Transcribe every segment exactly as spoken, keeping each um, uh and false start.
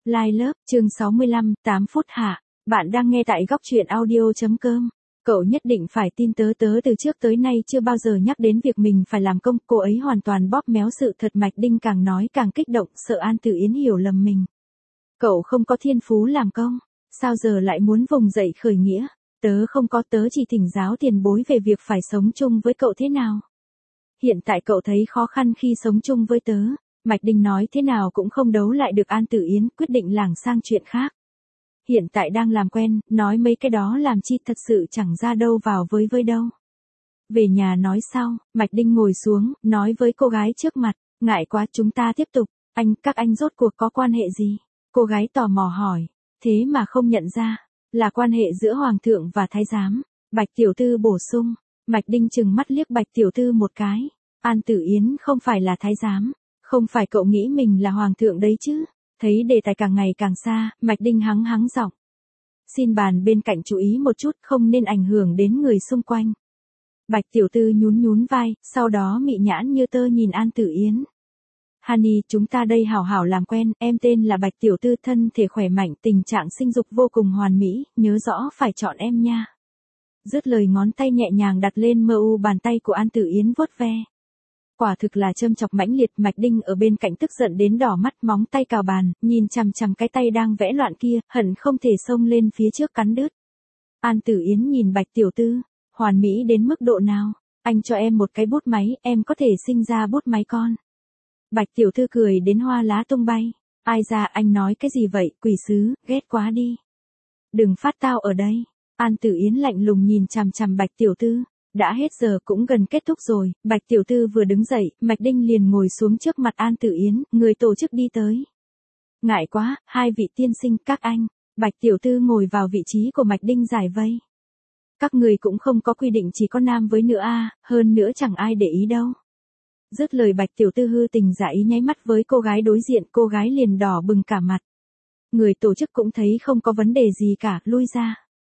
Lai lớp, chương sáu mươi lăm, tám phút hạ. Bạn đang nghe tại góc truyện audio.com. Cậu nhất định phải tin tớ tớ từ trước tới nay chưa bao giờ nhắc đến việc mình phải làm công. Cô ấy hoàn toàn bóp méo sự thật. Mạch Đinh càng nói càng kích động, sợ An Tử Yến hiểu lầm mình. Cậu không có thiên phú làm công, sao giờ lại muốn vùng dậy khởi nghĩa? Tớ không có, tớ chỉ thỉnh giáo tiền bối về việc phải sống chung với cậu thế nào. Hiện tại cậu thấy khó khăn khi sống chung với tớ. Mạch Đinh nói thế nào cũng không đấu lại được An Tử Yến, quyết định lảng sang chuyện khác. Hiện tại đang làm quen, nói mấy cái đó làm chi, thật sự chẳng ra đâu vào với với đâu. Về nhà nói sau. Mạch Đinh ngồi xuống, nói với cô gái trước mặt, ngại quá, chúng ta tiếp tục. Anh, các anh rốt cuộc có quan hệ gì? Cô gái tò mò hỏi, thế mà không nhận ra, là quan hệ giữa Hoàng thượng và Thái giám. Bạch tiểu thư bổ sung. Mạch Đinh trừng mắt liếc Bạch tiểu thư một cái. An Tử Yến không phải là Thái giám. Không phải cậu nghĩ mình là Hoàng thượng đấy chứ? Thấy đề tài càng ngày càng xa, Mạch Đinh hắng hắng giọng. Xin bàn bên cạnh chú ý một chút, không nên ảnh hưởng đến người xung quanh. Bạch tiểu thư nhún nhún vai, sau đó mị nhãn như tơ nhìn An Tử Yến. Honey, chúng ta đây hảo hảo làm quen, em tên là Bạch tiểu thư, thân thể khỏe mạnh, tình trạng sinh dục vô cùng hoàn mỹ, nhớ rõ phải chọn em nha. Dứt lời ngón tay nhẹ nhàng đặt lên mờ u bàn tay của An Tử Yến vuốt ve. Quả thực là châm chọc mãnh liệt. Mạch Đinh ở bên cạnh tức giận đến đỏ mắt, móng tay cào bàn, nhìn chằm chằm cái tay đang vẽ loạn kia, hận không thể xông lên phía trước cắn đứt. An Tử Yến nhìn Bạch tiểu thư, hoàn mỹ đến mức độ nào? Anh cho em một cái bút máy, em có thể sinh ra bút máy con. Bạch tiểu thư cười đến hoa lá tung bay. Ai ra, anh nói cái gì vậy, quỷ sứ, ghét quá đi. Đừng phát tao ở đây. An Tử Yến lạnh lùng nhìn chằm chằm Bạch tiểu thư. Đã hết giờ, cũng gần kết thúc rồi. Bạch tiểu thư vừa đứng dậy, Mạch Đinh liền ngồi xuống trước mặt An Tử Yến, người tổ chức đi tới. Ngại quá, hai vị tiên sinh, các anh. Bạch tiểu thư ngồi vào vị trí của Mạch Đinh giải vây. Các người cũng không có quy định chỉ có nam với nữ a, hơn nữa chẳng ai để ý đâu. Dứt lời Bạch tiểu thư hư tình giả ý nháy mắt với cô gái đối diện, cô gái liền đỏ bừng cả mặt. Người tổ chức cũng thấy không có vấn đề gì cả, lui ra.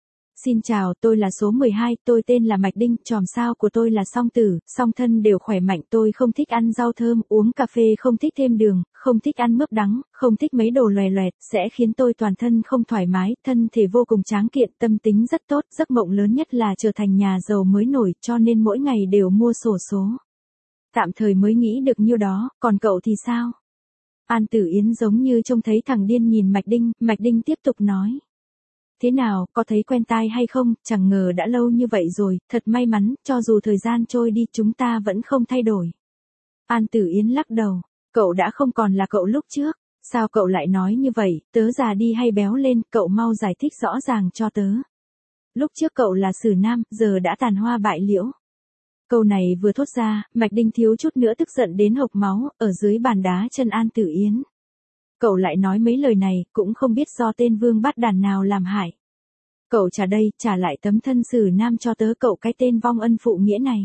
Xin chào, tôi là số mười hai, tôi tên là Mạch Đinh, chòm sao của tôi là song tử, song thân đều khỏe mạnh, tôi không thích ăn rau thơm, uống cà phê không thích thêm đường, không thích ăn mướp đắng, không thích mấy đồ loè loẹt, sẽ khiến tôi toàn thân không thoải mái, thân thể vô cùng tráng kiện, tâm tính rất tốt, giấc mộng lớn nhất là trở thành nhà giàu mới nổi, cho nên mỗi ngày đều mua xổ số. Tạm thời mới nghĩ được nhiêu đó, còn cậu thì sao? An Tử Yến giống như trông thấy thằng điên nhìn Mạch Đinh, Mạch Đinh tiếp tục nói. Thế nào, có thấy quen tai hay không, chẳng ngờ đã lâu như vậy rồi, thật may mắn, cho dù thời gian trôi đi chúng ta vẫn không thay đổi. An Tử Yến lắc đầu, cậu đã không còn là cậu lúc trước, sao cậu lại nói như vậy, tớ già đi hay béo lên, cậu mau giải thích rõ ràng cho tớ. Lúc trước cậu là sử nam, giờ đã tàn hoa bại liễu. Câu này vừa thốt ra, Mạch Đinh thiếu chút nữa tức giận đến hộc máu, ở dưới bàn đá chân An Tử Yến. Cậu lại nói mấy lời này, cũng không biết do tên vương bát đàn nào làm hại. Cậu trả đây, trả lại tấm thân sử nam cho tớ, cậu cái tên vong ân phụ nghĩa này.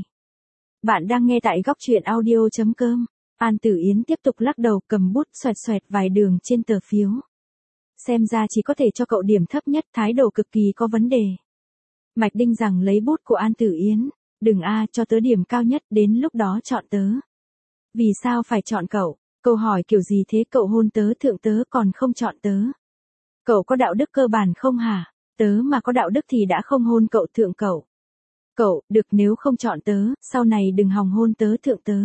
Bạn đang nghe tại góc truyện audio.com. An Tử Yến tiếp tục lắc đầu, cầm bút xoẹt xoẹt vài đường trên tờ phiếu. Xem ra chỉ có thể cho cậu điểm thấp nhất, thái độ cực kỳ có vấn đề. Mạch Đinh rằng lấy bút của An Tử Yến. Đừng a, cho tớ điểm cao nhất, đến lúc đó chọn tớ. Vì sao phải chọn cậu? Câu hỏi kiểu gì thế, cậu hôn tớ thượng tớ còn không chọn tớ. Cậu có đạo đức cơ bản không hả? Tớ mà có đạo đức thì đã không hôn cậu thượng cậu. Cậu, được, nếu không chọn tớ, sau này đừng hòng hôn tớ thượng tớ.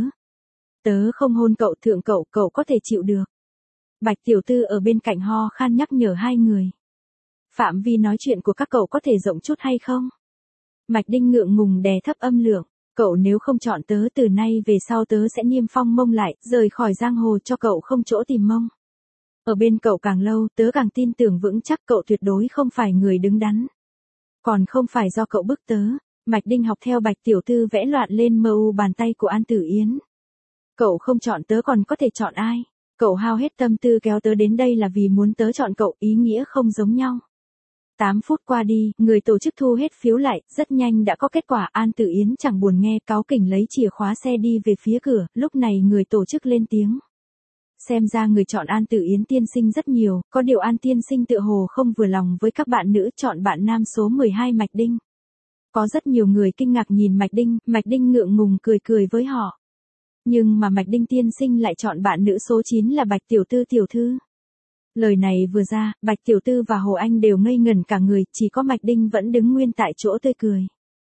Tớ không hôn cậu thượng cậu, cậu có thể chịu được. Bạch tiểu thư ở bên cạnh ho khan nhắc nhở hai người. Phạm vi nói chuyện của các cậu có thể rộng chút hay không? Mạch Đinh ngượng ngùng đè thấp âm lượng. Cậu nếu không chọn tớ, từ nay về sau tớ sẽ niêm phong mông lại, rời khỏi giang hồ cho cậu không chỗ tìm mông. Ở bên cậu càng lâu, tớ càng tin tưởng vững chắc cậu tuyệt đối không phải người đứng đắn. Còn không phải do cậu bức tớ. Mạch Đinh học theo Bạch tiểu thư vẽ loạn lên mờ u bàn tay của An Tử Yến. Cậu không chọn tớ còn có thể chọn ai? Cậu hao hết tâm tư kéo tớ đến đây là vì muốn tớ chọn cậu, ý nghĩa không giống nhau. tám phút qua đi, người tổ chức thu hết phiếu lại, rất nhanh đã có kết quả. An Tử Yến chẳng buồn nghe, cáu kỉnh lấy chìa khóa xe đi về phía cửa, lúc này người tổ chức lên tiếng. Xem ra người chọn An Tử Yến tiên sinh rất nhiều, có điều An tiên sinh tựa hồ không vừa lòng với các bạn nữ, chọn bạn nam số mười hai Mạch Đinh. Có rất nhiều người kinh ngạc nhìn Mạch Đinh, Mạch Đinh ngượng ngùng cười cười với họ. Nhưng mà Mạch Đinh tiên sinh lại chọn bạn nữ số chín là Bạch tiểu thư tiểu thư. Lời này vừa ra, Bạch Tiểu Tư và Hồ Anh đều ngây ngẩn cả người, chỉ có Mạch Đinh vẫn đứng nguyên tại chỗ tươi cười.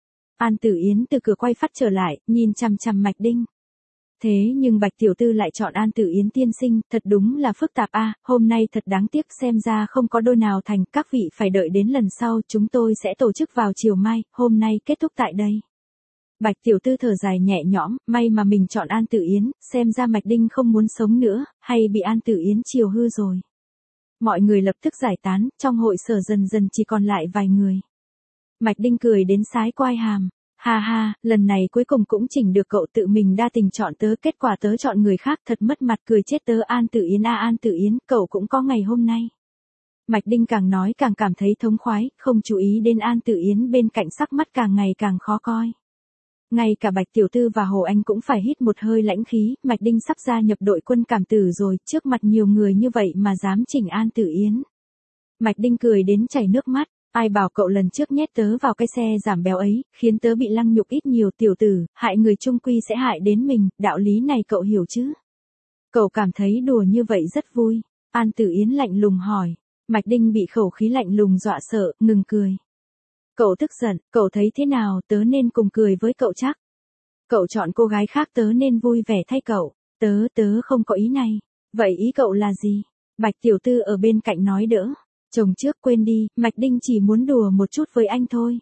An Tử Yến từ cửa quay phát trở lại, nhìn chằm chằm Mạch Đinh. Thế nhưng Bạch Tiểu Tư lại chọn An Tử Yến tiên sinh, thật đúng là phức tạp a, hôm nay thật đáng tiếc xem ra không có đôi nào thành, các vị phải đợi đến lần sau, chúng tôi sẽ tổ chức vào chiều mai, hôm nay kết thúc tại đây. Bạch Tiểu Tư thở dài nhẹ nhõm, may mà mình chọn An Tử Yến, xem ra Mạch Đinh không muốn sống nữa, hay bị An Tử Yến chiều hư rồi. Mọi người lập tức giải tán, trong hội sở dần dần chỉ còn lại vài người. Mạch Đinh cười đến sái quai hàm. Ha ha, lần này cuối cùng cũng chỉnh được cậu tự mình đa tình chọn tớ, kết quả tớ chọn người khác, thật mất mặt, cười chết tớ. An Tử Yến a An Tử Yến, cậu cũng có ngày hôm nay. Mạch Đinh càng nói càng cảm thấy thống khoái, không chú ý đến An Tử Yến bên cạnh sắc mắt càng ngày càng khó coi. Ngay cả Bạch Tiểu Tư và Hồ Anh cũng phải hít một hơi lãnh khí, Mạch Đinh sắp gia nhập đội quân cảm tử rồi, trước mặt nhiều người như vậy mà dám chỉnh An Tử Yến. Mạch Đinh cười đến chảy nước mắt. Ai bảo cậu lần trước nhét tớ vào cái xe giảm béo ấy, khiến tớ bị lăng nhục ít nhiều, tiểu tử, hại người chung quy sẽ hại đến mình, đạo lý này cậu hiểu chứ? Cậu cảm thấy đùa như vậy rất vui. An Tử Yến lạnh lùng hỏi. Mạch Đinh bị khẩu khí lạnh lùng dọa sợ, ngừng cười. Cậu tức giận, cậu thấy thế nào, tớ nên cùng cười với cậu chắc? Cậu chọn cô gái khác tớ nên vui vẻ thay cậu, tớ tớ không có ý này. Vậy ý cậu là gì? Bạch Tiểu Tư ở bên cạnh nói đỡ. Chồng trước quên đi, Mạch Đinh chỉ muốn đùa một chút với anh thôi.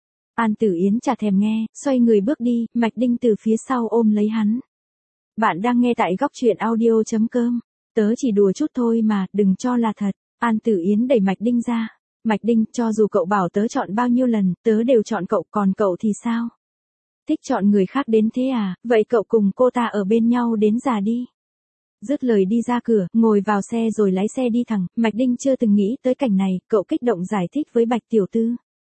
An Tử Yến chả thèm nghe, xoay người bước đi, Mạch Đinh từ phía sau ôm lấy hắn. Bạn đang nghe tại góc truyện audio chấm com. Tớ chỉ đùa chút thôi mà, đừng cho là thật. An Tử Yến đẩy Mạch Đinh ra. Mạch Đinh, cho dù cậu bảo tớ chọn bao nhiêu lần, tớ đều chọn cậu, còn cậu thì sao? Thích chọn người khác đến thế à, vậy cậu cùng cô ta ở bên nhau đến già đi. Dứt lời đi ra cửa, ngồi vào xe rồi lái xe đi thẳng, Mạch Đinh chưa từng nghĩ tới cảnh này, cậu kích động giải thích với Bạch Tiểu Tư.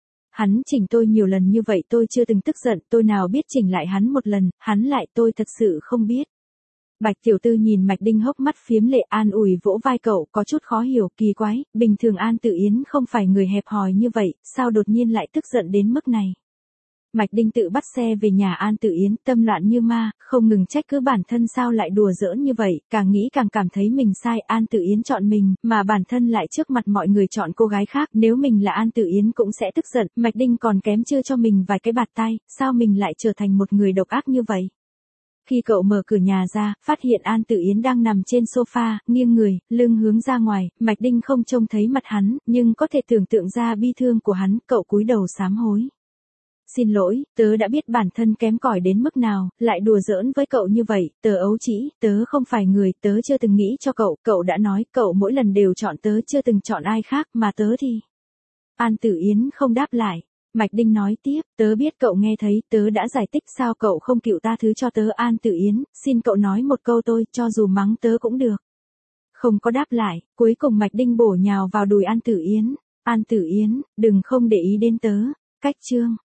Hắn chỉnh tôi nhiều lần như vậy tôi chưa từng tức giận, tôi nào biết chỉnh lại hắn một lần, hắn lại tôi thật sự không biết. Bạch Tiểu Tư nhìn Mạch Đinh hốc mắt phiếm lệ, an ủi vỗ vai cậu, có chút khó hiểu, kỳ quái, bình thường An Tử Yến không phải người hẹp hòi như vậy, sao đột nhiên lại tức giận đến mức này. Mạch Đinh tự bắt xe về nhà An Tử Yến, tâm loạn như ma, không ngừng trách cứ bản thân sao lại đùa giỡn như vậy, càng nghĩ càng cảm thấy mình sai, An Tử Yến chọn mình, mà bản thân lại trước mặt mọi người chọn cô gái khác, nếu mình là An Tử Yến cũng sẽ tức giận, Mạch Đinh còn kém chưa cho mình vài cái bạt tai, sao mình lại trở thành một người độc ác như vậy. Khi cậu mở cửa nhà ra, phát hiện An Tử Yến đang nằm trên sofa, nghiêng người, lưng hướng ra ngoài, Mạch Đinh không trông thấy mặt hắn, nhưng có thể tưởng tượng ra bi thương của hắn, cậu cúi đầu sám hối. Xin lỗi, tớ đã biết bản thân kém cỏi đến mức nào, lại đùa giỡn với cậu như vậy, tớ ấu trĩ, tớ không phải người, tớ chưa từng nghĩ cho cậu, cậu đã nói, cậu mỗi lần đều chọn tớ, chưa từng chọn ai khác, mà tớ thì... An Tử Yến không đáp lại. Mạch Đinh nói tiếp, tớ biết cậu nghe thấy, tớ đã giải thích sao cậu không chịu tha thứ cho tớ. An Tử Yến, xin cậu nói một câu tôi, cho dù mắng tớ cũng được. Không có đáp lại, cuối cùng Mạch Đinh bổ nhào vào đùi An Tử Yến. An Tử Yến, đừng không để ý đến tớ. Cách chương.